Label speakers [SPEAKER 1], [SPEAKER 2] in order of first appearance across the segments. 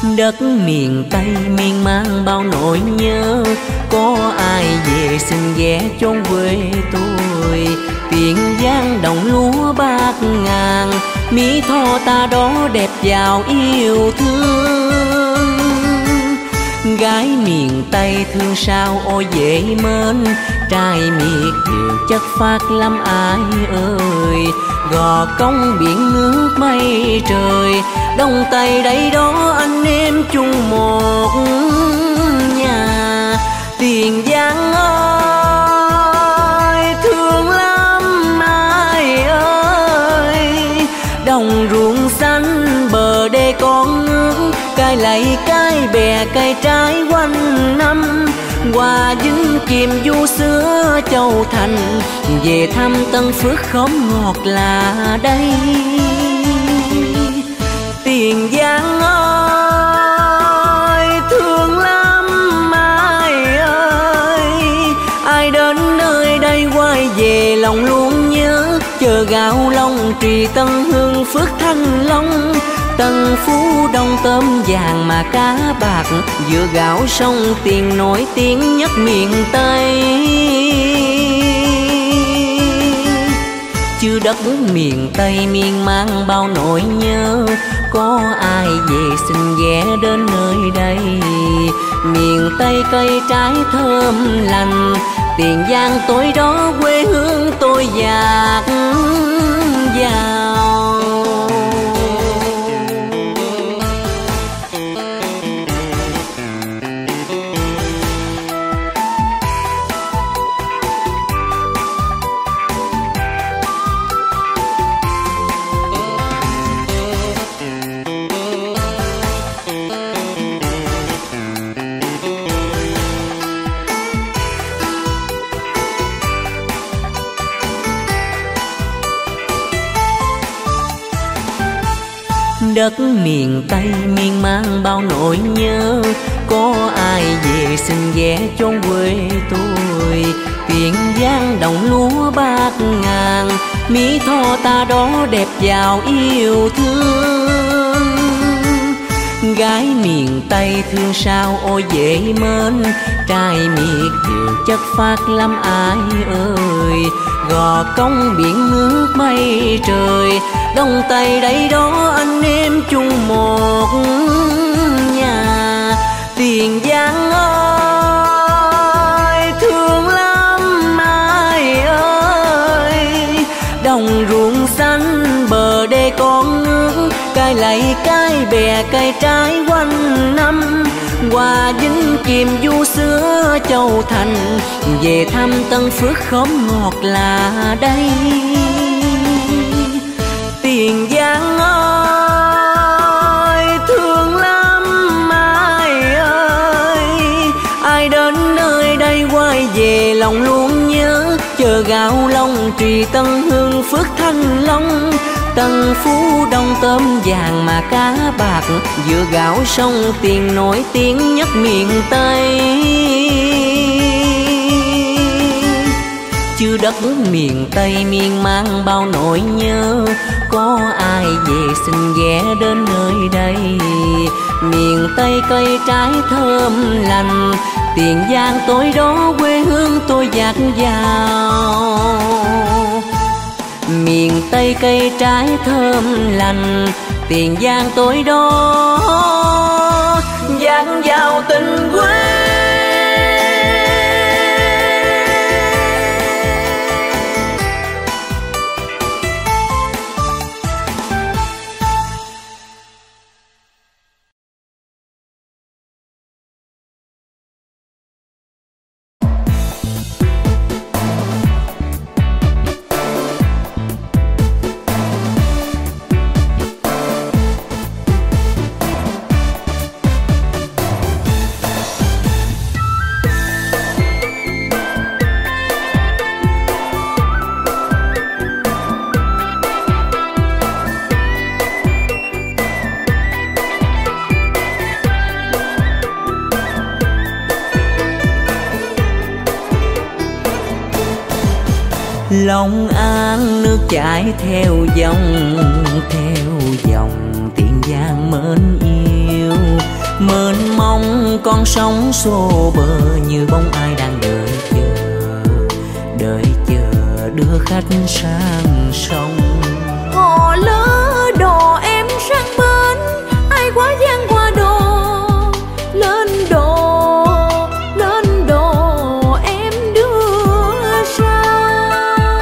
[SPEAKER 1] Đất miền Tây miên man bao nỗi nhớ, có ai về xin ghé chốn quê tôi. Tiền giang đồng lúa bát ngàn, Mỹ Tho ta đó đẹp giàu yêu thương. Gái miền Tây thương sao ôi dễ mến, trai miệt điều chất phát lắm ai ơi. Gò công biển nước mây trời, Đông Tây đây đó anh em chung một nhà. Tiền giang ơi thương lắm ai ơi, đồng ruộng xanh bờ đê con nước, cài lầy cái bè cây trái quanh năm. Qua dính chìm du sữa Châu Thành, về thăm Tân Phước khóm ngọt là đây. Tiền giang ơi thương lắm ai ơi, ai đến nơi đây quay về lòng luôn nhớ. Chờ gạo Long Trì Tân Hương Phước Thanh Long, Tân Phú Đông tôm vàng mà cá bạc, vừa gạo sông Tiền nổi tiếng nhất miền Tây. Chứ đất miền Tây miên man bao nỗi nhớ, có ai về xin ghé đến nơi đây. Miền Tây cây trái thơm lành, Tiền giang tối đó quê hương tôi dạt vào. Đất miền Tây miên man bao nỗi nhớ, có ai về xin ghé chốn quê tôi. Tiền giang đồng lúa bát ngàn, Mỹ Tho ta đó đẹp giàu yêu thương. Gái miền Tây thương sao ôi dễ mến, trai miệt điều chất phát lắm ai ơi. Gò công biển nước mây trời, Đông Tây đây đó anh em chung một nhà. Tiền giang ơi thương lắm ai ơi, đồng ruộng xanh bờ đê con nước, cài lầy cái bè cây trái quanh năm. Qua dính chìm du sữa Châu Thành, về thăm Tân Phước khóm ngọt là đây. Tiền giang ơi thương lắm ai ơi, ai đến nơi đây quay về lòng luôn nhớ. Chờ gạo Long Trì Tân Hương Phước Thanh Long, Tân Phú Đông tôm vàng mà cá bạc, vừa gạo sông Tiền nổi tiếng nhất miền Tây. Chứ đất miền Tây miên man bao nỗi nhớ, có ai về xin ghé đến nơi đây. Miền Tây cây trái thơm lành, Tiền giang tối đó quê hương tôi dạt vào. Miền Tây cây trái thơm lành, Tiền giang tối đó dạt vào tình quê. Long An nước chảy theo dòng Tiền Giang mến yêu. mênh mông con sóng xô bờ như bóng ai đang đợi chờ đưa khách sang sông.
[SPEAKER 2] Họ lỡ đò em sang bến, ai quá gian qua đò, lên đò em đưa sang.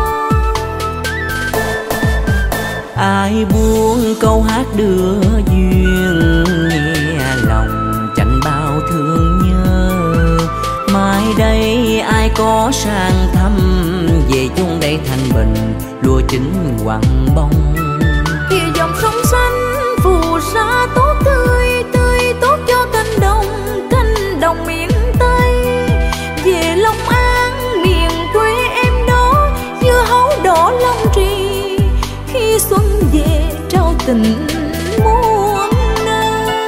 [SPEAKER 1] Ai buông câu hát đưa duyên, nghe lòng chạnh bao thương nhớ. Mai đây ai có sang thăm, về chung đây thanh bình lúa chín quặng bông.
[SPEAKER 2] Kia dòng sông xanh phù sa tốt tươi tốt cho cánh đồng miền Tây. Về Long An miền quê em đó, dưa hấu đỏ Long Trì, khi xuân về trao tình muôn nơi.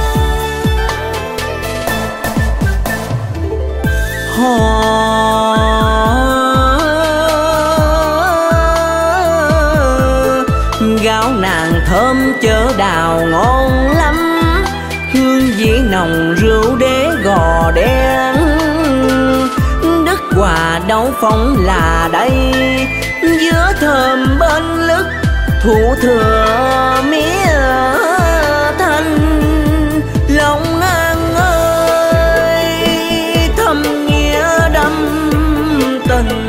[SPEAKER 1] Gáo nàng thơm chớ đào ngon lắm, hương vị nồng rượu đế gò đen. Đức Hòa Đấu Phong là đây, giữa thơm bên lức thủ thừa mía thanh. Long An ơi thâm nghĩa đậm tình,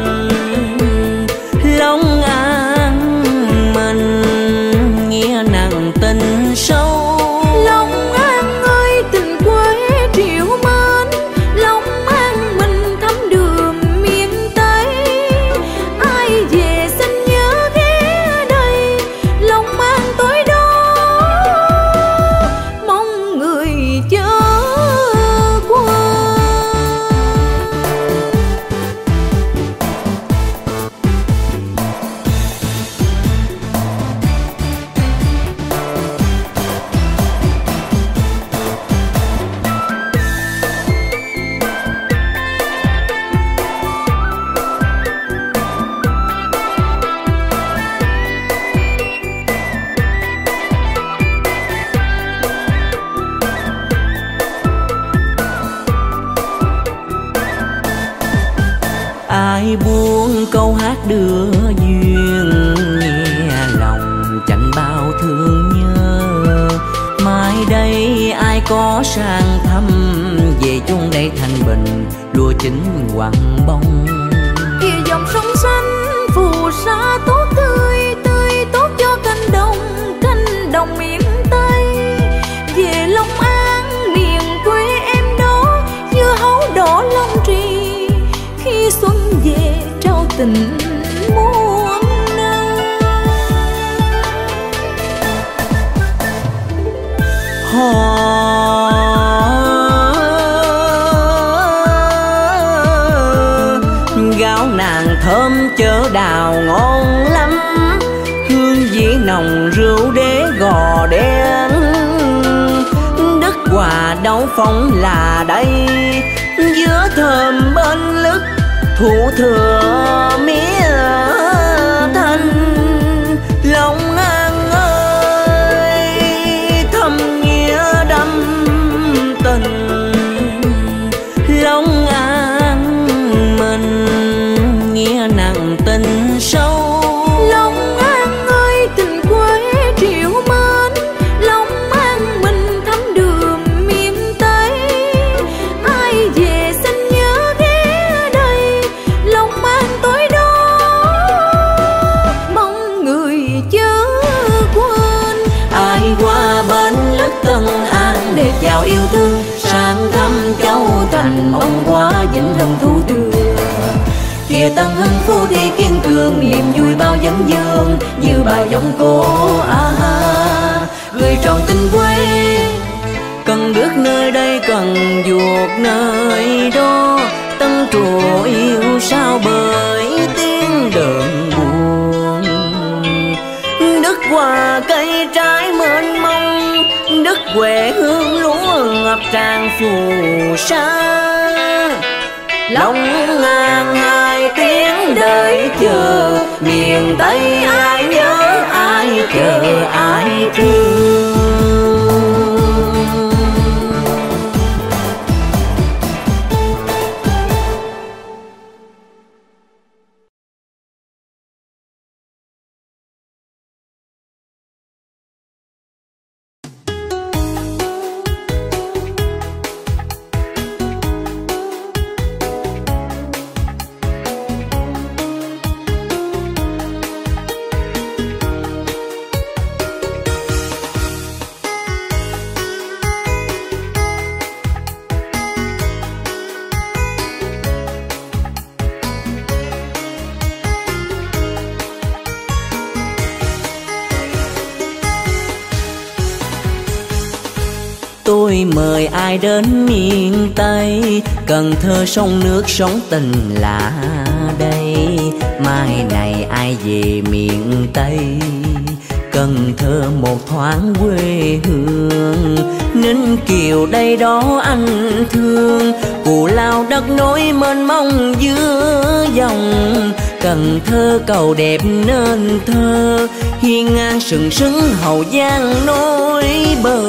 [SPEAKER 1] Long An mình nghĩa nặng tình sâu.
[SPEAKER 2] Long An ơi tình quê triệu mến, Long An mình thăm đường miền Tây. Ai về xin nhớ ghé đây, Long An tối đó mong người chớ quên.
[SPEAKER 1] Ai buông câu hát đưa duyên, nghe lòng chạnh bao thương nhớ. Mai đây ai có sang thăm, về chung đây thanh bình lúa chín quặng bông.
[SPEAKER 2] Kia dòng sông xanh phù sa tốt tươi tốt cho cánh đồng miền Tây. Về Long An miền quê em đó, dưa hấu đỏ Long Trì, khi xuân về trao tình muôn nơi.
[SPEAKER 1] Gáo nàng thơm chớ đào ngon lắm, hương vị nồng rượu đế gò đen. Đức Hòa Đấu Phong là đây, giữa thơm bên lức thủ thừa mía thanh. Long An ơi thâm nghĩa đậm tình, Long An mình nghĩa nặng tình sâu.
[SPEAKER 2] Long An ơi tình quê triệu mến, Long An mình thăm đường miền Tây. Ai về xin nhớ ghé đây, Long An tối đó mong người chớ quên.
[SPEAKER 1] Ai qua bên lức Tân An để chào yêu thương, sang thăm Châu Thành mong qua vĩnh lòng thu đưa. Kia Tân Hưng Phú Thị kiên cường, niềm vui bao vấn dương như bài giọng cổ gửi trọn tình quê. Cần bước nơi đây cần vuột nơi đó, Tân Trù yêu sao bởi tiếng đờn buồn. Đức Hòa cây trái mênh mông, Đức Huệ hương lúa ngập tràn phù sa. Long An hai tiếng đợi chờ, miền Tây ai nhớ ai chờ ai thương. Tôi mời ai đến miền Tây, Cần Thơ sông nước sống tình lạ đây. Mai này ai về miền Tây, Cần Thơ một thoáng quê hương. Ninh Kiều đây đó anh thương, Cù Lao đất nối mênh mông giữa dòng. Cần Thơ cầu đẹp nên thơ, hiên ngang sừng sững Hậu Giang nối bờ.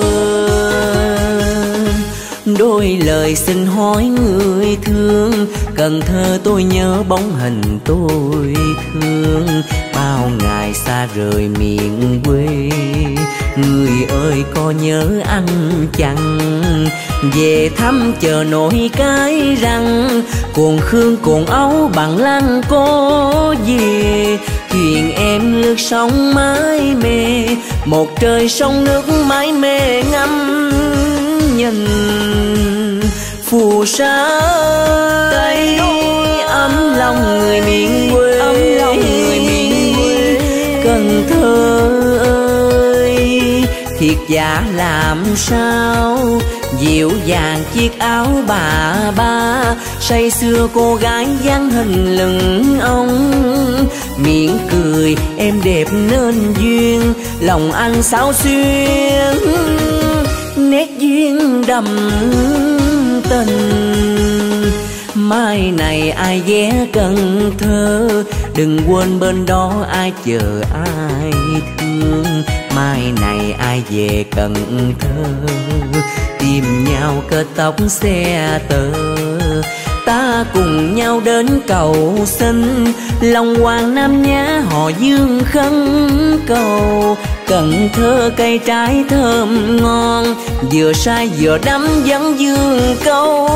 [SPEAKER 1] Đôi lời xin hỏi người thương, Cần Thơ tôi nhớ bóng hình tôi thương. Bao ngày xa rời miền quê, người ơi có nhớ anh chăng? Về thăm chờ nổi cái răng, cồn Khương cồn Ấu Bằng Lăng có về. Thuyền em lướt sóng mái mê, một trời sông nước mãi mê ngắm nhìn. Phù sa Tây ấm lòng người miền quê, ấm lòng người miền quê. Cần Thơ ơi thiệt giả làm sao, dịu dàng chiếc áo bà ba. Say xưa cô gái dáng hình lưng ông, miệng cười em đẹp nên duyên. Lòng anh xáo xuyên nét duyên đậm tình. Mai này ai ghé Cần Thơ, đừng quên bên đó ai chờ ai thương. Mai này ai về Cần Thơ, tìm nhau kết tóc xe tơ. Ta cùng nhau đến cầu xin, Long Hoàng Nam Nhã họ Dương khấn cầu. Cần Thơ cây trái thơm ngon, vừa say vừa đắm vẫn dương câu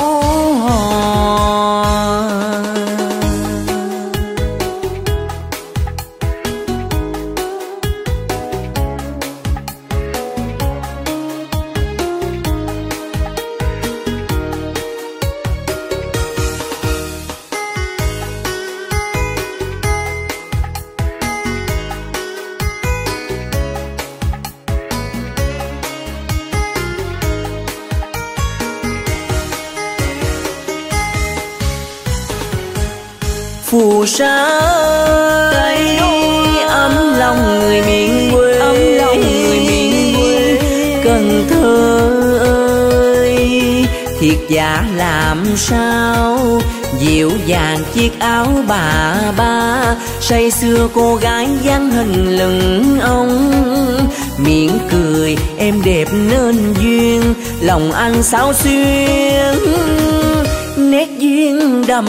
[SPEAKER 1] hò. Phù sa Tây ấm lòng người miền quê, ấm lòng người miền quê. Cần Thơ ơi thiệt giả làm sao, dịu dàng chiếc áo bà ba. Say xưa cô gái dáng hình lưng ông, miệng cười em đẹp nên duyên. Lòng anh xáo xuyên nét duyên đậm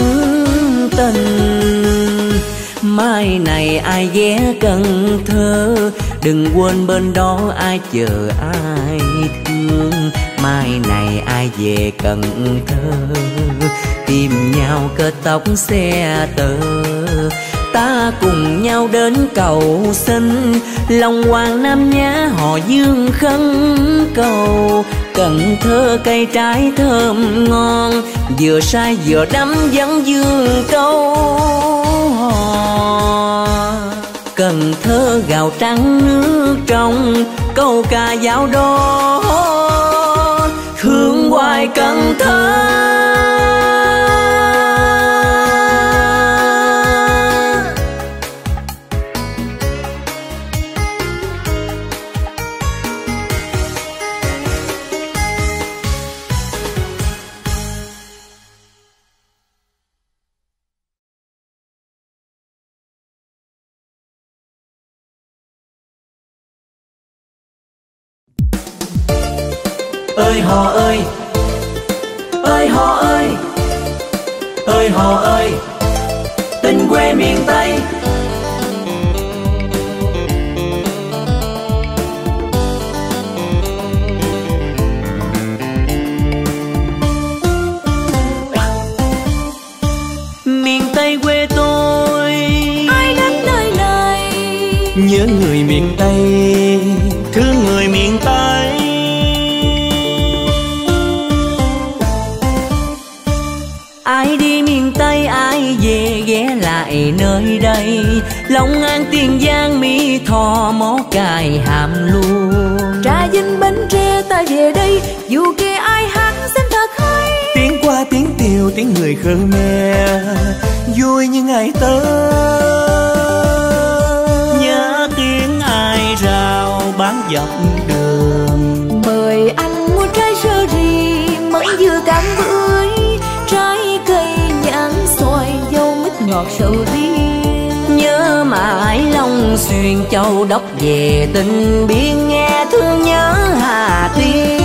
[SPEAKER 1] tình. Mai này ai ghé Cần Thơ, đừng quên bên đó ai chờ ai thương. Mai này ai về Cần Thơ, tìm nhau kết tóc xe tơ. Ta cùng nhau đến cầu xin, Long Hoàng Nam Nhã họ Dương khấn cầu. Cần Thơ cây trái thơm ngon, vừa say vừa đắm vẫn dương câu hò. Cần Thơ gạo trắng nước trong, câu ca dạo đó thương hoài Cần Thơ. Ơi hò ơi, ơi hò ơi, ơi hò ơi, tình quê miền Tây. Miền Tây quê tôi,
[SPEAKER 2] ai đến nơi này
[SPEAKER 1] nhớ người miền Tây, thương người miền Tây. Ai đi miền Tây ai về ghé lại nơi đây, Long An Tiền Giang Mỹ Tho Mó Cày Hàm Luông.
[SPEAKER 2] Trà Vinh Bến Tre ta về dù kia ai hát xin thật hay.
[SPEAKER 3] Tiếng qua tiếng tiều tiếng người Khmer vui như ngày tơ. Nhớ tiếng ai rao bán dọc đường.
[SPEAKER 2] Mời anh mua trái sơ ri, mẫn dưa cam bưởi, trái cây nhãn xoài dâu mít ngọt sầu riêng.
[SPEAKER 1] Nhớ mãi Long Xuyên Châu Đốc về tình biên, nghe thương nhớ Hà Tiên.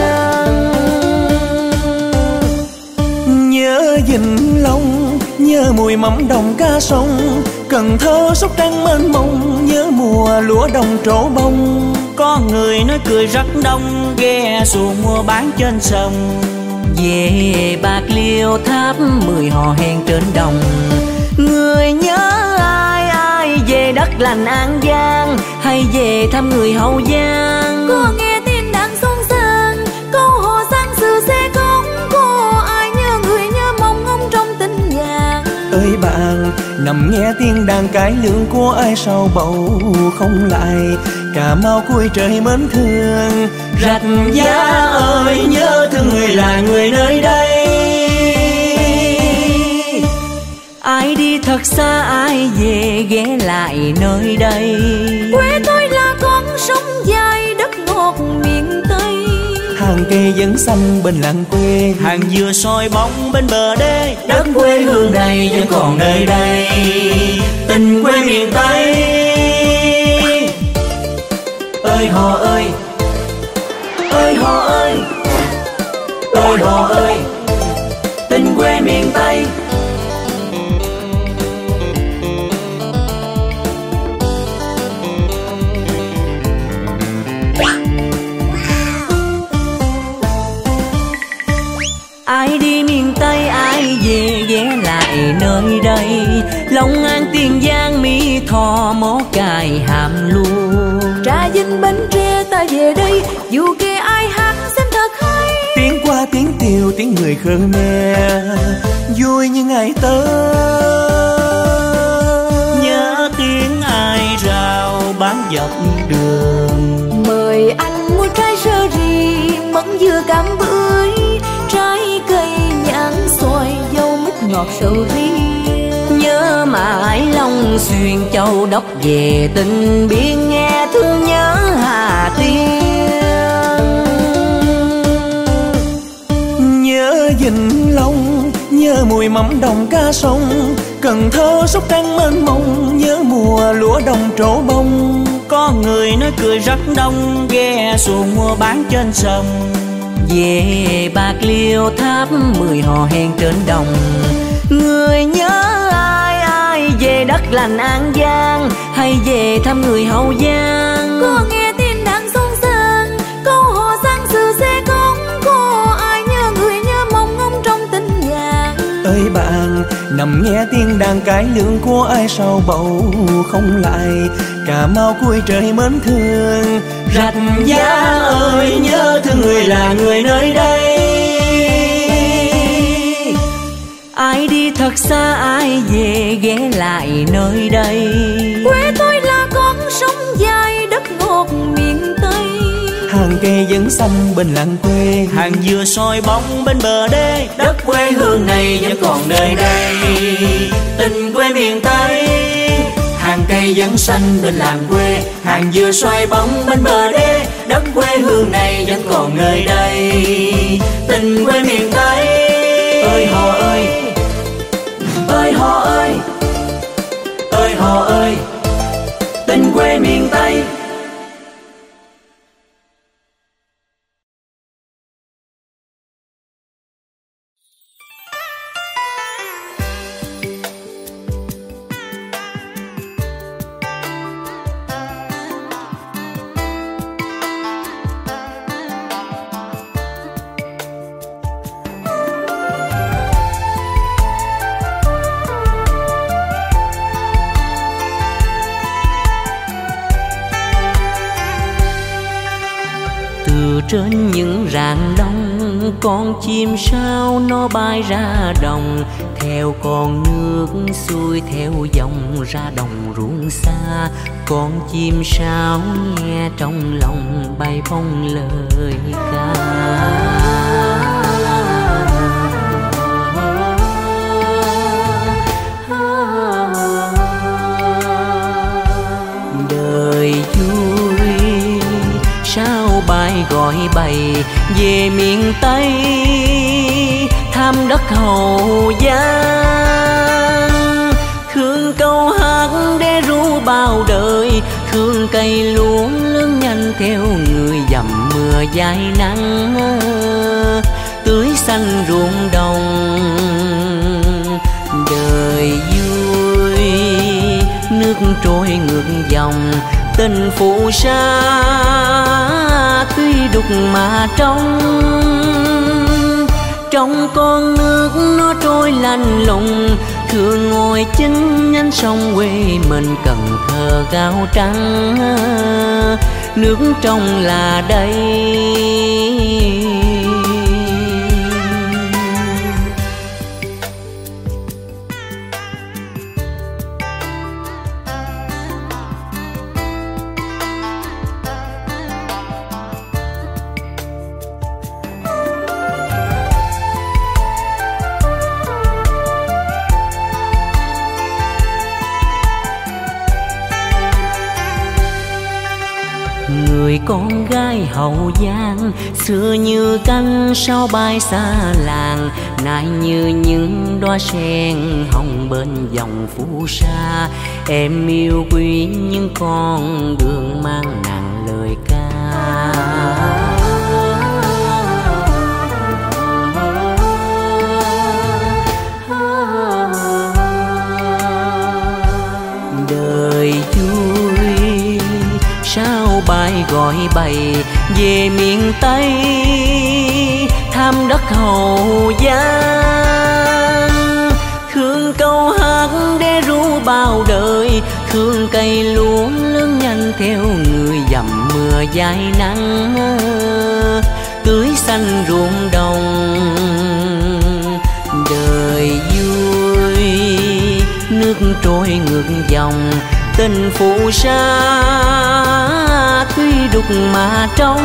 [SPEAKER 3] Nhớ Vĩnh Long, nhớ mùi mắm đồng ca sông, Cần Thơ Sóc Trăng mênh mông, nhớ mùa lúa đồng trổ bông.
[SPEAKER 4] Có người nói cười rất đông, ghe xuồng mua bán trên sông.
[SPEAKER 1] Về Bạc Liêu Tháp 10 hò hẹn trên đồng. Người nhớ ai ai về đất lành An Giang, hay về thăm người Hậu Giang.
[SPEAKER 2] Có nghe tin đàn xôn xang, câu hò sang xưa xe con. Có ai nhớ người nhớ mong ông trong tình nhạc.
[SPEAKER 3] Ơi bạn nằm nghe tiếng đàn cải lương của ai sau bầu không lại. Cà Mau cuối trời mến thương.
[SPEAKER 4] Rạch Giá ơi nhớ thương người là người nơi đây.
[SPEAKER 1] Ai đi thật xa ai về ghé lại nơi đây.
[SPEAKER 2] Quê tôi là con sông dài đất ngọt miền Tây.
[SPEAKER 3] Hàng cây vẫn xanh bên làng quê,
[SPEAKER 4] hàng dừa soi bóng bên bờ đê.
[SPEAKER 1] Đất quê hương này vẫn còn nơi đây,
[SPEAKER 4] Tình quê miền Tây.
[SPEAKER 1] ơi hò ơi, ơi hò ơi, ơi hò ơi, tình quê miền Tây. Ai đi miền Tây ai về ghé lại nơi đây. Long An Tiền Giang Mỹ Tho Mó Cày Hàm Luông.
[SPEAKER 2] Trà Vinh Bến Tre ta về đây, dù kia ai hát xin thật hay.
[SPEAKER 3] tiếng qua tiếng tiều tiếng người Khmer vui như ngày tơ.
[SPEAKER 4] Nhớ tiếng ai rao bán dọc đường.
[SPEAKER 2] Mời anh mua trái sơ ri, mẫn dưa cam bưởi, trái cây nhãn xoài dâu mít ngọt sầu riêng.
[SPEAKER 1] Nhớ mãi Long Xuyên Châu Đốc về tình biên, nghe thương nhớ Hà Tiên.
[SPEAKER 3] Nhớ Vĩnh Long, nhớ mùi mắm đồng ca sông, Cần Thơ Sóc Trăng mênh mông, nhớ mùa lúa đồng trổ bông.
[SPEAKER 4] Có người nói cười rất đông, ghe xuồng mua bán trên sông.
[SPEAKER 1] Về Bạc Liêu Tháp 10 hò hẹn trên đồng. Người nhớ ai ai về đất lành An Giang, hay về thăm người Hậu Giang.
[SPEAKER 2] Có nghe tin đàn xôn xang, câu hò sang xưa xe con. Có ai nhớ người nhớ mong ông trong tình nhạc.
[SPEAKER 3] Ơi bạn nằm nghe tiếng đàn cải lương của ai sau bầu không lại. Cà Mau cuối trời mến thương.
[SPEAKER 4] Rạch Giá ơi nhớ thương người là người nơi đây.
[SPEAKER 1] Ai đi thật xa ai về ghé lại nơi đây.
[SPEAKER 2] Quê tôi là con sông dài đất ngọt miền Tây.
[SPEAKER 3] Hàng cây vẫn xanh bên làng quê,
[SPEAKER 4] hàng dừa soi bóng bên bờ đê.
[SPEAKER 1] Đất quê hương này vẫn còn nơi đây,
[SPEAKER 4] Tình quê miền Tây.
[SPEAKER 1] hàng cây vẫn xanh bên làng quê, hàng dừa xoay bóng bên bờ đê. Đất quê hương này vẫn còn nơi đây,
[SPEAKER 4] Tình quê miền Tây.
[SPEAKER 1] ơi hò ơi, ơi hò ơi, ơi hò ơi, tình quê miền Tây. Trên những rạng đông, con chim sao nó bay ra đồng. Theo con nước xuôi theo dòng ra đồng ruộng xa. Con chim sao nghe trong lòng bay bông lời ca. Đời vui sao bay gọi bày về miền Tây thăm đất Hậu Giang. Thương câu hát để ru bao đời, thương cây lúa lớn nhanh theo người dầm mưa dài nắng, tưới xanh ruộng đồng. Đời vui nước trôi ngược dòng, tình phụ sa tuy đục mà trong con nước nó trôi lạnh lùng. Thương ngồi chính nhánh sông quê mình Cần Thơ gạo trắng, nước trong là đây. Người con gái Hậu Giang xưa như cánh sao bay xa làng, nay như những đóa sen hồng bên dòng Phù Sa. Em yêu quý những con đường mang nặng lời ca. Đời vui sao bay gọi bày về miền Tây thăm đất Hậu Giang. Thương câu hát để ru bao đời, thương cây lúa lớn nhanh theo người dầm mưa dài nắng, tưới xanh ruộng đồng. Đời vui nước trôi ngược dòng, tình phụ sa tuy đục mà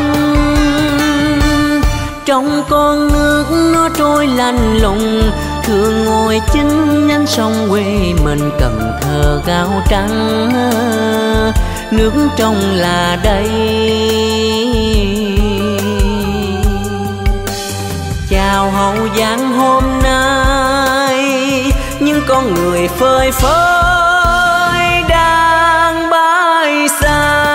[SPEAKER 1] trong con nước nó trôi lạnh lùng. Thương ngồi chính nhánh sông quê mình Cần Thơ gạo trắng, nước trong là đây. Chào Hậu Giang hôm nay, những con người phơi phới đang bay xa.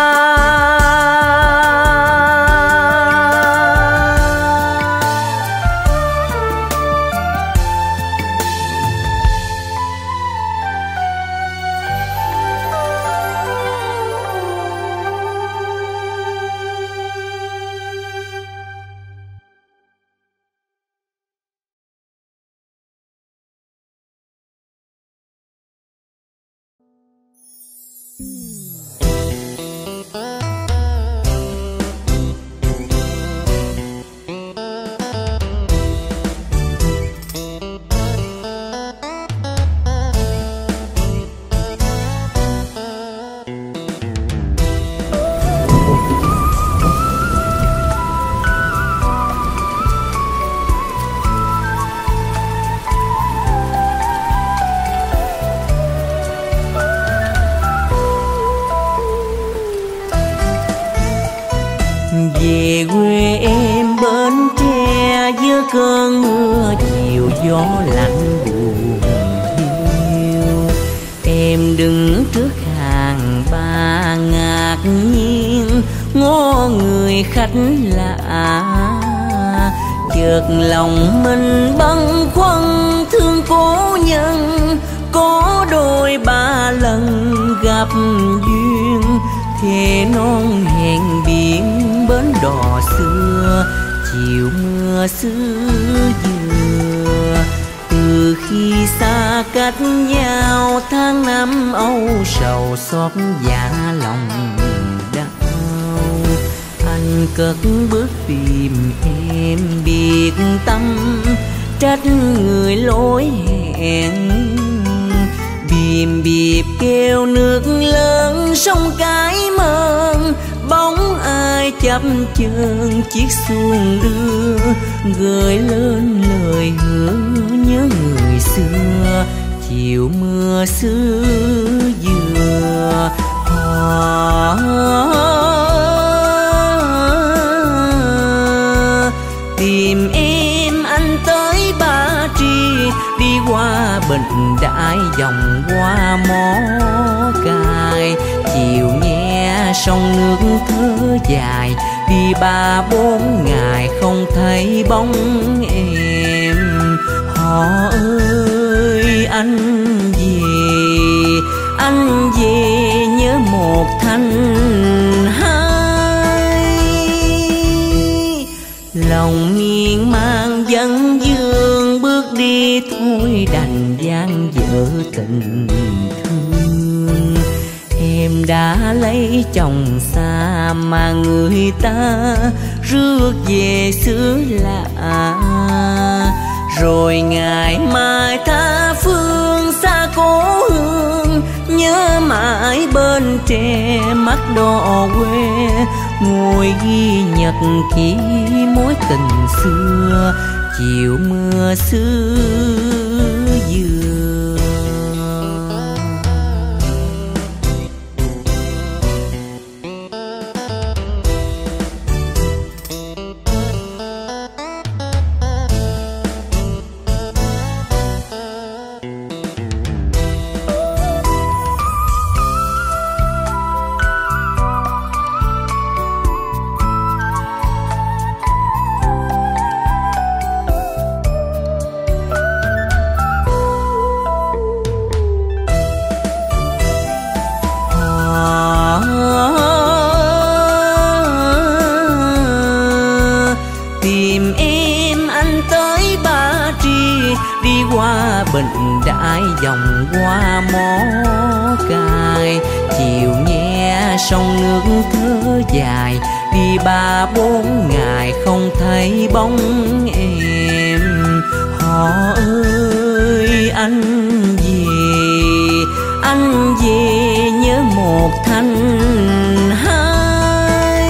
[SPEAKER 1] Về quê em Bến Tre giữa cơn mưa chiều gió lạnh buồn hiu. Em đứng trước hàng ba ngạc nhiên ngó người khách lạ, chợt lòng mình bâng khuâng thương cố nhân. Có đôi ba lần gặp duyên, thề non hẹn biển bến đò xưa, chiều mưa xứ dừa. Từ khi xa cách nhau tháng năm âu sầu xót dạ lòng đau. Anh cất bước tìm em biệt tâm, trách người lối hẹn. Bìm bịp kêu nước lớn sông cái mơn, bóng ai mai chập chờn chiếc xuồng đưa, gợi lên lời hứa nhớ người xưa. Chiều mưa xứ dừa tìm em anh tới Ba Tri, đi qua Bình Đại vòng qua Mó Cày. Chiều nghe sông nước thơ dài, đi 3-4 ngày không thấy bóng em. Họ ơi anh về nhớ một thanh hai. Lòng miên man vẫn vương, bước đi thôi đành dang dở tình thương. Em đã lấy chồng xa mà người ta rước về xứ lạ, rồi ngày mai tha phương xa cố hương, nhớ mãi bên tre mắt đỏ quê. Ngồi ghi nhật ký mối tình xưa, chiều mưa xứ dừa. Qua Bình Đại vòng qua Mó Cày. Chiều nghe sông nước thơ dài, đi 3-4 ngày không thấy bóng em. Họ ơi anh về nhớ một thanh hai.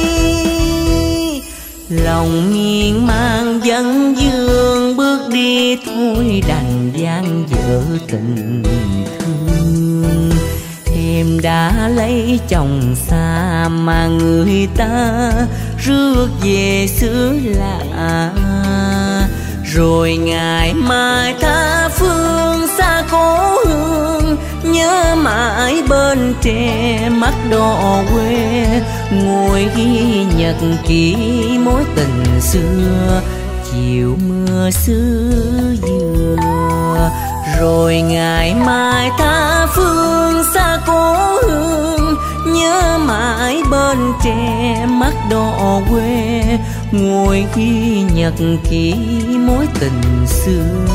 [SPEAKER 1] Lòng miên man vẫn vương, bước đi thôi đành dang dở tình thương. Em đã lấy chồng xa mà người ta rước về xứ lạ, rồi ngày mai tha phương xa cố hương, nhớ mãi bên tre mắt đỏ quê. Ngồi ghi nhật ký mối tình xưa, chiều mưa xứ dừa. Rồi ngày mai tha phương xa cố hương, nhớ mãi bên tre mắt đỏ quê. Ngồi ghi nhật ký mối tình xưa,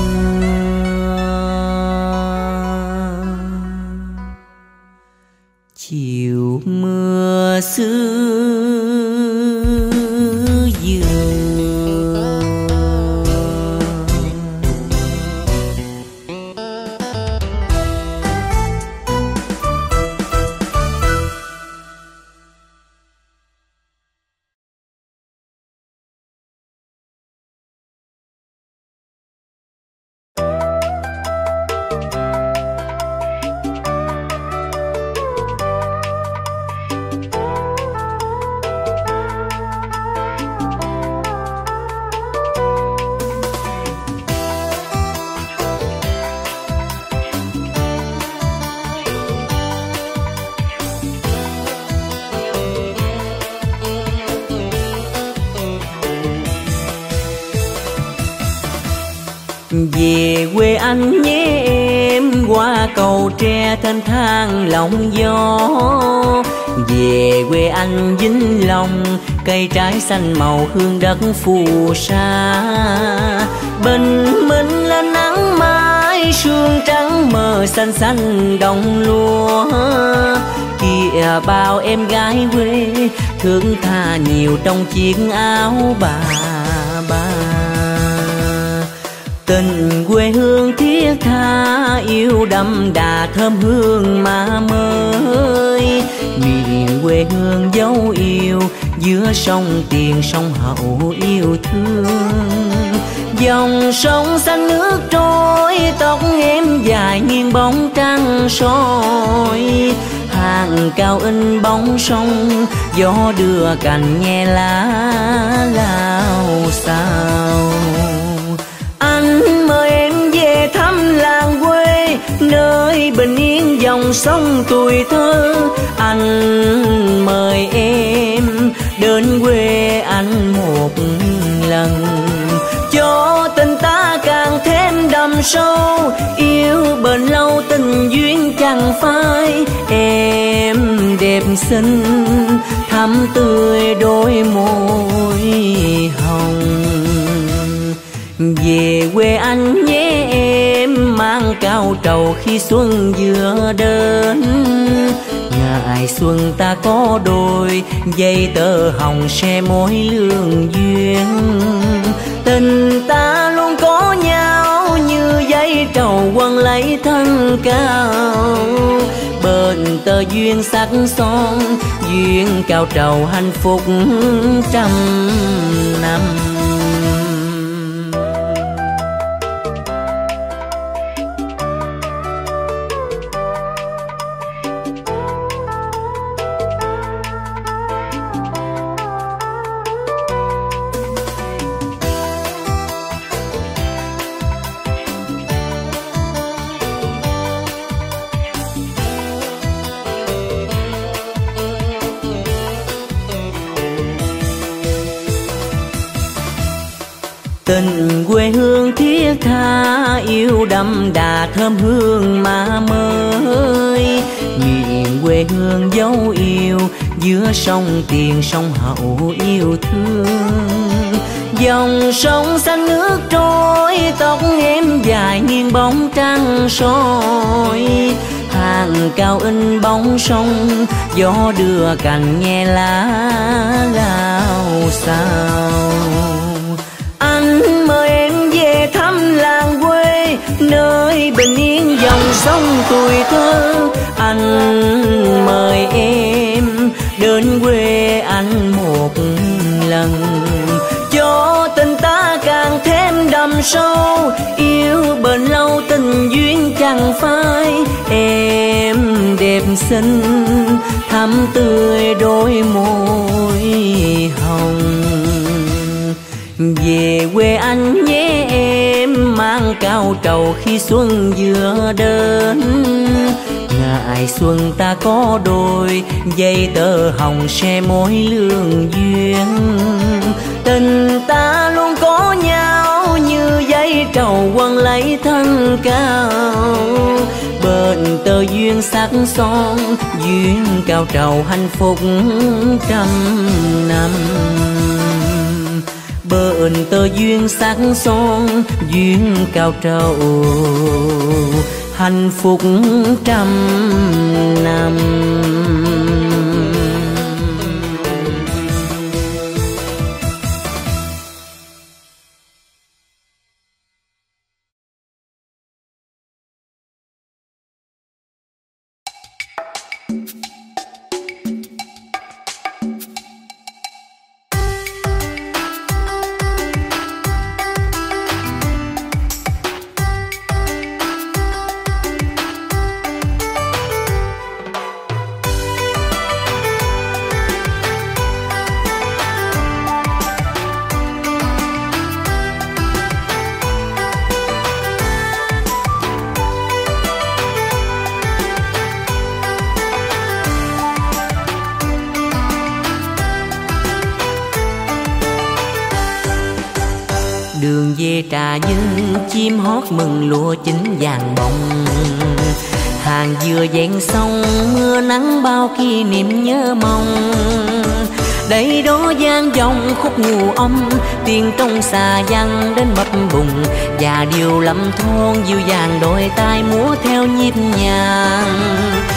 [SPEAKER 1] chiều mưa xứ dừa. Về quê anh nhé em, qua cầu tre thanh thang lòng gió. Về quê anh Vĩnh Long, cây trái xanh màu hương đất phù sa. Bình minh lên nắng mai, sương trắng mờ xanh xanh đồng lúa. Kìa bao em gái quê, thương tha nhiều trong chiếc áo bà. Tình quê hương thiết tha, yêu đậm đà thơm hương mà mới. miền quê hương dấu yêu, giữa sông Tiền sông Hậu yêu thương. Dòng sông xanh nước trôi, tóc em dài nghiêng bóng trăng soi. Hàng cao in bóng sông, gió đưa cành nghe lá lao xao. Anh mời em về thăm làng quê, nơi bình yên dòng sông tuổi thơ. Anh mời em đến quê anh một lần, cho tình ta càng thêm đậm sâu. Yêu bền lâu tình duyên chẳng phai, em đẹp xinh thắm tươi đôi môi hồng. Về quê anh nhé em, mang cao trầu khi xuân vừa đến. Ngày xuân ta có đôi, dây tơ hồng se mối lương duyên. Tình ta luôn có nhau, như dây trầu quấn lấy thân cao. Bên tơ duyên sắc son, duyên cao trầu hạnh phúc trăm năm. Tình quê hương thiết tha, yêu đậm đà thơm hương mà mới. Miền quê hương dấu yêu, giữa sông Tiền sông Hậu yêu thương. Dòng sông xanh nước trôi, tóc em dài nghiêng bóng trăng soi. Hàng cao in bóng sông, gió đưa cành nghe lá lao xao. Anh mời em về thăm làng quê, nơi bình yên dòng sông tuổi thơ. Anh mời em đến quê anh một lần, cho tình ta càng thêm đậm sâu. Yêu bền lâu tình duyên chẳng phai, em đẹp xinh thắm tươi đôi môi hồng. Về quê anh nhé em, mang cao trầu khi xuân vừa đến. Ngày xuân ta có đôi, dây tơ hồng se mối lương duyên. Tình ta luôn có nhau, như dây trầu quấn lấy thân cao. Bên tơ duyên sắc son, duyên cao trầu hạnh phúc trăm năm. Bên tơ duyên sắc son, duyên cao trầu hạnh phúc trăm năm. Đường về Trà Vinh, chim hót mừng lúa chín vàng bông. Hàng dừa ven sông, mưa nắng bao kỷ niệm nhớ mong. Đây đó gian dòng khúc ngù ông, tiếng trong xà văng đến bập bùng. Và điều lâm thôn dịu dàng đôi tai múa theo nhịp nhàng.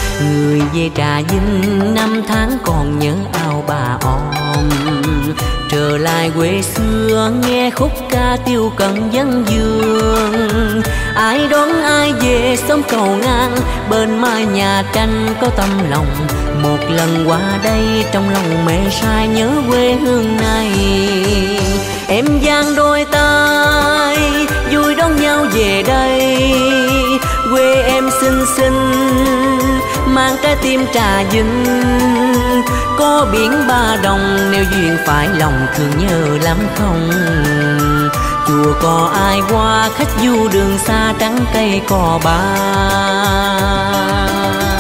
[SPEAKER 1] Người về Trà Vinh năm tháng còn nhớ ao bà om. Trở lại quê xưa nghe khúc ca tiêu cận dân dương. Ai đón ai về sớm cầu ngang, bên mái nhà tranh có tâm lòng. Một lần qua đây trong lòng mê say nhớ quê hương này. Em dang đôi tay vui đón nhau về đây. Quê em xinh xinh mang trái tim trà vinh. Có biển Ba Đồng nếu duyên phải lòng thương nhớ lắm không. Chùa có ai qua khách du đường xa trắng cây cò bay.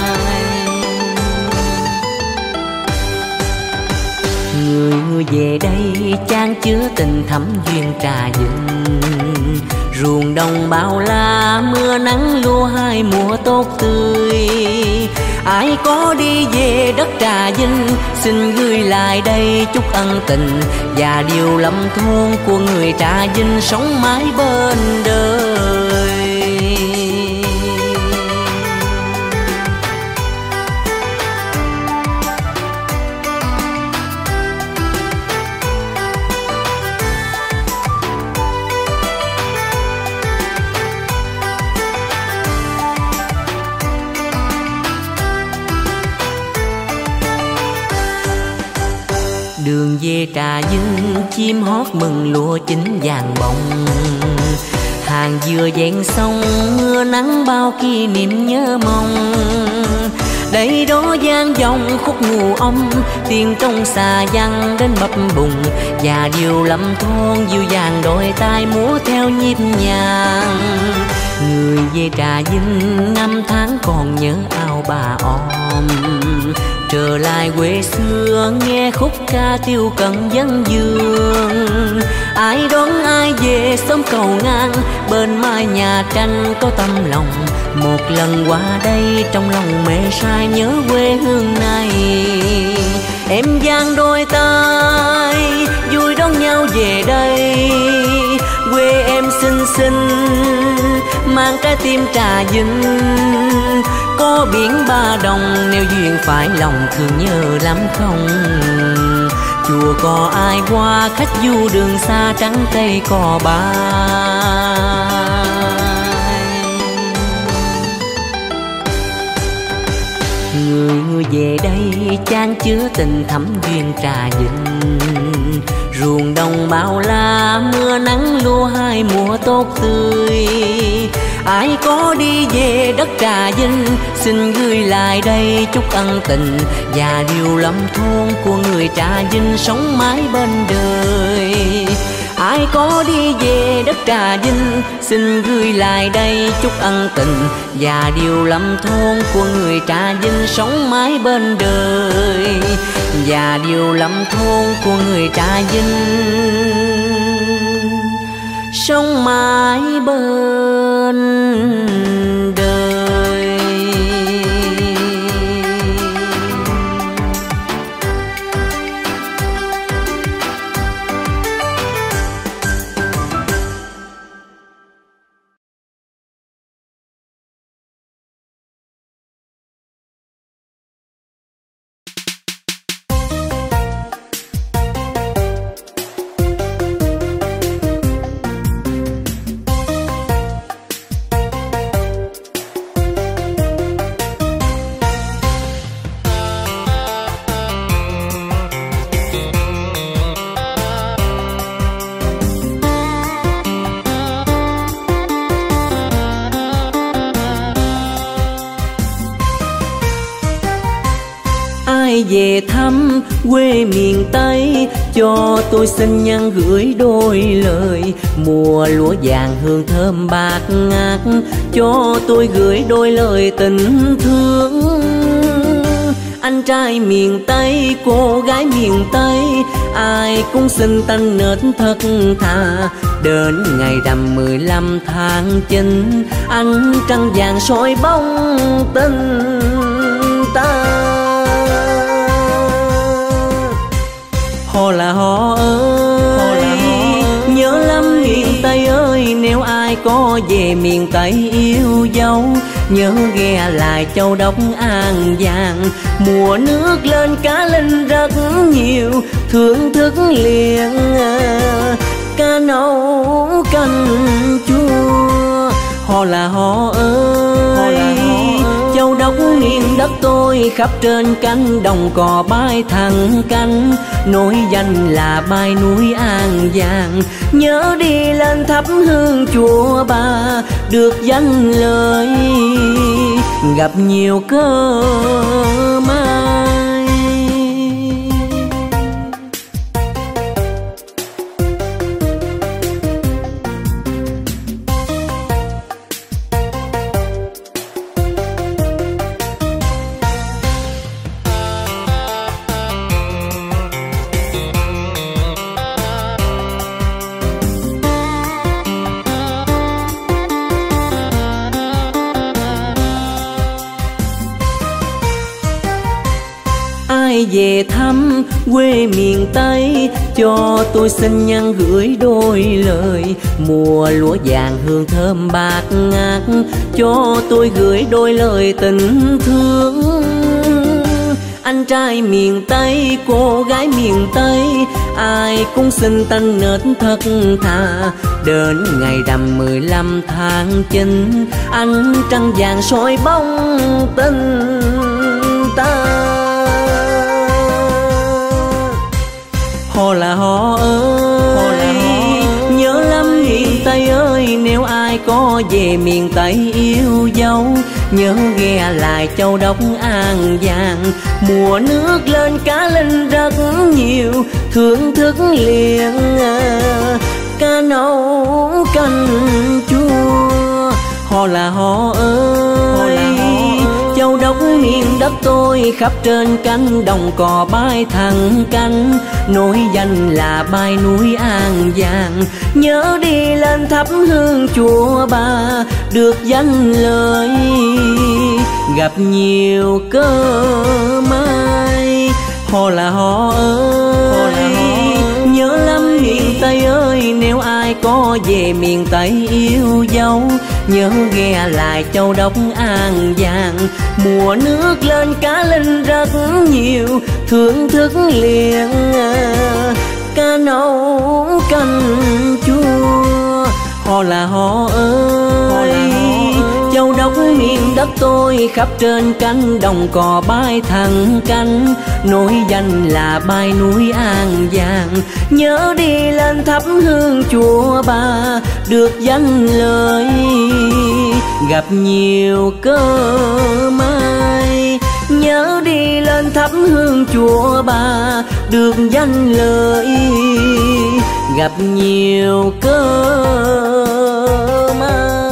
[SPEAKER 1] Người về đây chan chứa tình thắm duyên trà vinh. Ruộng đồng bao la mưa nắng lúa hai mùa tốt tươi. Ai có đi về đất Trà Vinh xin gửi lại đây chúc ân tình và điều lâm thôn của người Trà Vinh sống mãi bên đời. Đường về Trà Vinh chim hót mừng lúa chín vàng bông. Hàng dừa ven sông mưa nắng bao kỷ niệm nhớ mong. Đây đó gian dòng khúc ngù ông tiếng trong xà văng đến bập bùng. Và điều lâm thôn dịu dàng đôi tay múa theo nhịp nhàng. Người về Trà Vinh năm tháng còn nhớ ao bà om. Trở lại quê xưa nghe khúc ca tiêu cận dân dương. Ai đón ai về sớm cầu ngang, bên mái nhà tranh có tâm lòng. Một lần qua đây trong lòng mê say nhớ quê hương này. Em dang đôi tay vui đón nhau về đây. Quê em xinh xinh mang trái tim trà vinh. Có biển Ba Đồng nếu duyên phải lòng thương nhớ lắm không. Chùa có ai qua khách du đường xa trắng cây cò bay. Người về đây chan chứa tình thắm duyên trà vinh. Ruộng đồng bao la mưa nắng lúa hai mùa tốt tươi. Ai có đi về đất Trà Vinh xin gửi lại đây chúc ân tình và điều lâm thôn của người Trà Vinh sống mãi bên đời. Ai có đi về đất Trà Vinh xin gửi lại đây chúc ân tình và điều lâm thôn của người Trà Vinh sống mãi bên đời. Và điều lâm thôn của người Trà Vinh sống mãi bên đời. Về thăm quê miền Tây cho tôi xin nhắn gửi đôi lời. Mùa lúa vàng hương thơm bạc ngát cho tôi gửi đôi lời tình thương. Anh trai miền Tây, cô gái miền Tây, ai cũng xin tanh nết thật thà. Đến ngày rằm 15 tháng 9, ánh trăng vàng soi bóng tình ta. Họ là họ ơi, nhớ lắm miền Tây ơi. Nếu ai có về miền Tây yêu dấu, nhớ ghé lại Châu Đốc An Giang. Mùa nước lên cá linh rất nhiều, thưởng thức liền cá nấu canh chua. Họ là họ ơi, Châu Đốc miền đất tôi, khắp trên cánh đồng cò bay thẳng cánh, nổi danh là bay núi An Giang. Nhớ đi lên thắp hương chùa Bà, được danh lời gặp nhiều cơ may. Về thăm quê miền Tây, cho tôi xin nhắn gửi đôi lời. Mùa lúa vàng hương thơm bạt ngát, cho tôi gửi đôi lời tình thương. Anh trai miền Tây, cô gái miền Tây, ai cũng xin tanh nết thật thà. Đến ngày rằm 15 tháng 9, ánh trăng vàng soi bóng tình ta. Họ là họ ơi, nhớ lắm miền Tây ơi, nếu ai có về miền Tây yêu dấu, nhớ ghé lại Châu Đốc An Giang. Mùa nước lên cá linh rất nhiều, thưởng thức liền cá nấu canh chua. Họ là họ ơi, Châu Đốc miền đất tôi, khắp trên cánh đồng cò bay thẳng cánh, nổi danh là bay núi An Giang. Nhớ đi lên thắp hương chùa Bà, được danh lời gặp nhiều cơ may. Họ là họ ơi, nhớ lắm miền Tây ơi, nếu ai có về miền Tây yêu dấu, nhớ ghé lại Châu Đốc An Giang. Mùa nước lên cá linh rất nhiều, thưởng thức liền cá nấu canh chua. Họ là họ ơi, Châu Đốc miền đất tôi, khắp trên cánh đồng cò bay thẳng cánh, nổi danh là bay núi An Giang. Nhớ đi lên thắp hương chùa Bà, được danh lời gặp nhiều cơ may. Nhớ đi lên thắp hương chùa Bà, được danh lời gặp nhiều cơ may.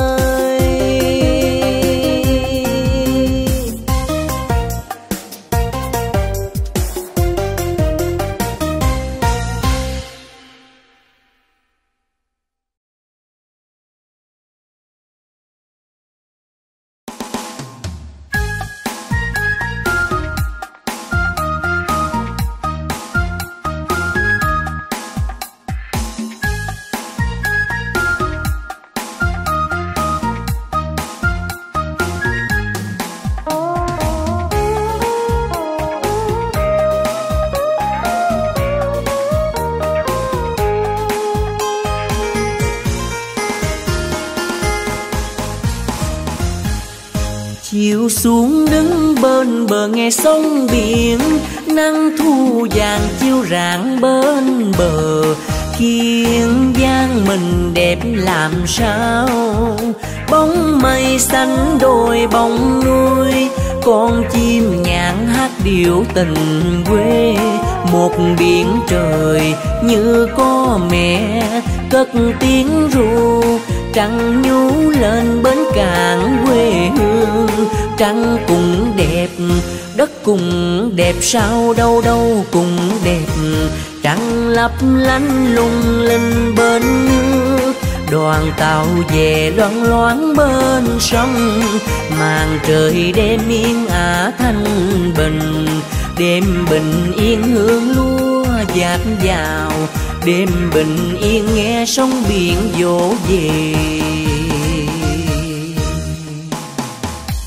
[SPEAKER 1] Chiều xuống đứng bên bờ nghe sông biển, nắng thu vàng chiếu rạng bên bờ. Kiên Giang mình đẹp làm sao, bóng mây xanh đôi bóng núi, con chim nhạn hát điệu tình quê. Một biển trời như có mẹ cất tiếng ru, trăng nhú lên bến cạn quê hương. Trăng cũng đẹp, đất cũng đẹp, sao đâu đâu cũng đẹp. Trăng lấp lánh lung linh bên nước, đoàn tàu về loáng loáng bên sông. Màn trời đêm yên ả thanh bình, đêm bình yên hương lúa dạt vào. Đêm bình yên nghe sóng biển vỗ về.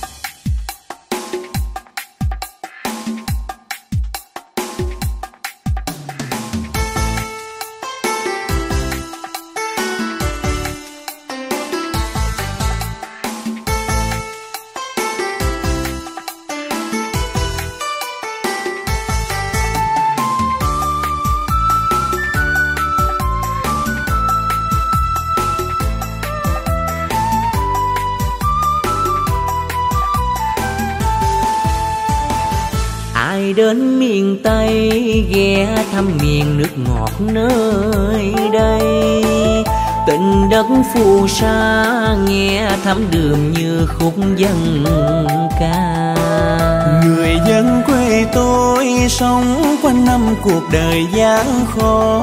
[SPEAKER 1] Ai đến miền Tây ghé thăm miền nước ngọt nơi đây, tình đất phù sa nghe thắm đường như khúc dân ca.
[SPEAKER 3] Người dân quê tôi sống quanh năm cuộc đời gian khó,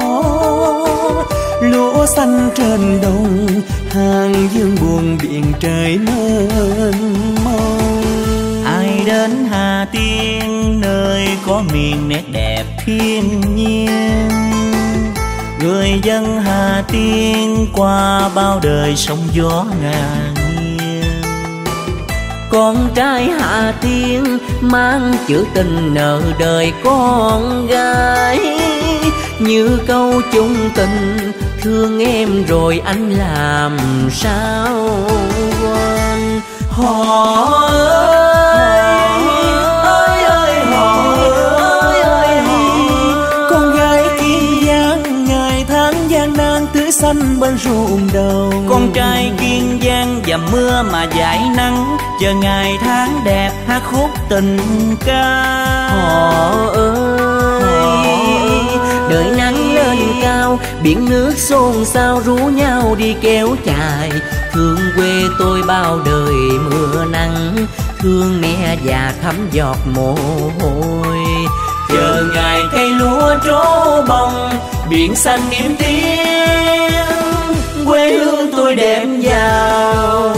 [SPEAKER 3] lúa xanh trên đồng, hàng dương buồn biển trời mênh mông.
[SPEAKER 4] Ai đến Hà Tiên nơi có miền nét đẹp thiên nhiên, người dân Hà Tiên qua bao đời sóng gió ngàn nghiêng.
[SPEAKER 1] Con trai Hà Tiên mang chữ tình nợ đời con gái, như câu chung tình thương em rồi anh làm sao quên.
[SPEAKER 4] Họ ơi, ơi ơi họ ơi,
[SPEAKER 3] con gái Kiên Giang ngày tháng gian nan tưới xanh bên ruộng đầu.
[SPEAKER 4] con trai Kiên Giang dầm mưa mà dãi nắng, chờ ngày tháng đẹp hát khúc tình ca.
[SPEAKER 1] Họ ơi, đợi nắng lên cao, biển nước xôn xao rú nhau đi kéo dài. Thương quê tôi bao đời mưa nắng, thương mẹ già thấm giọt mồ hôi.
[SPEAKER 4] Chờ ngày cây lúa trổ bông, biển xanh im tiếng, quê hương tôi đem vào.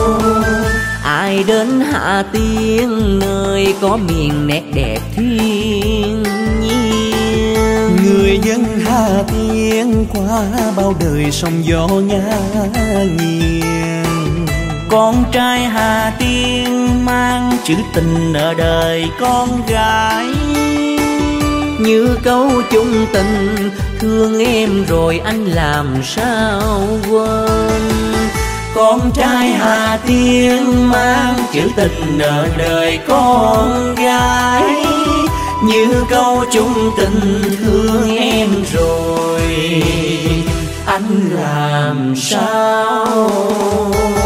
[SPEAKER 1] Ai đến Hà Tiên nơi có miền nét đẹp thiên nhiên,
[SPEAKER 3] người dân Hà Tiên qua bao đời sóng gió ngang nghiêng.
[SPEAKER 4] Con trai Hà Tiên mang chữ tình ở đời con gái,
[SPEAKER 1] như câu chung tình thương em rồi anh làm sao quên.
[SPEAKER 4] con trai Hà Tiên mang chữ tình ở đời con gái, như câu chung tình thương em rồi anh làm sao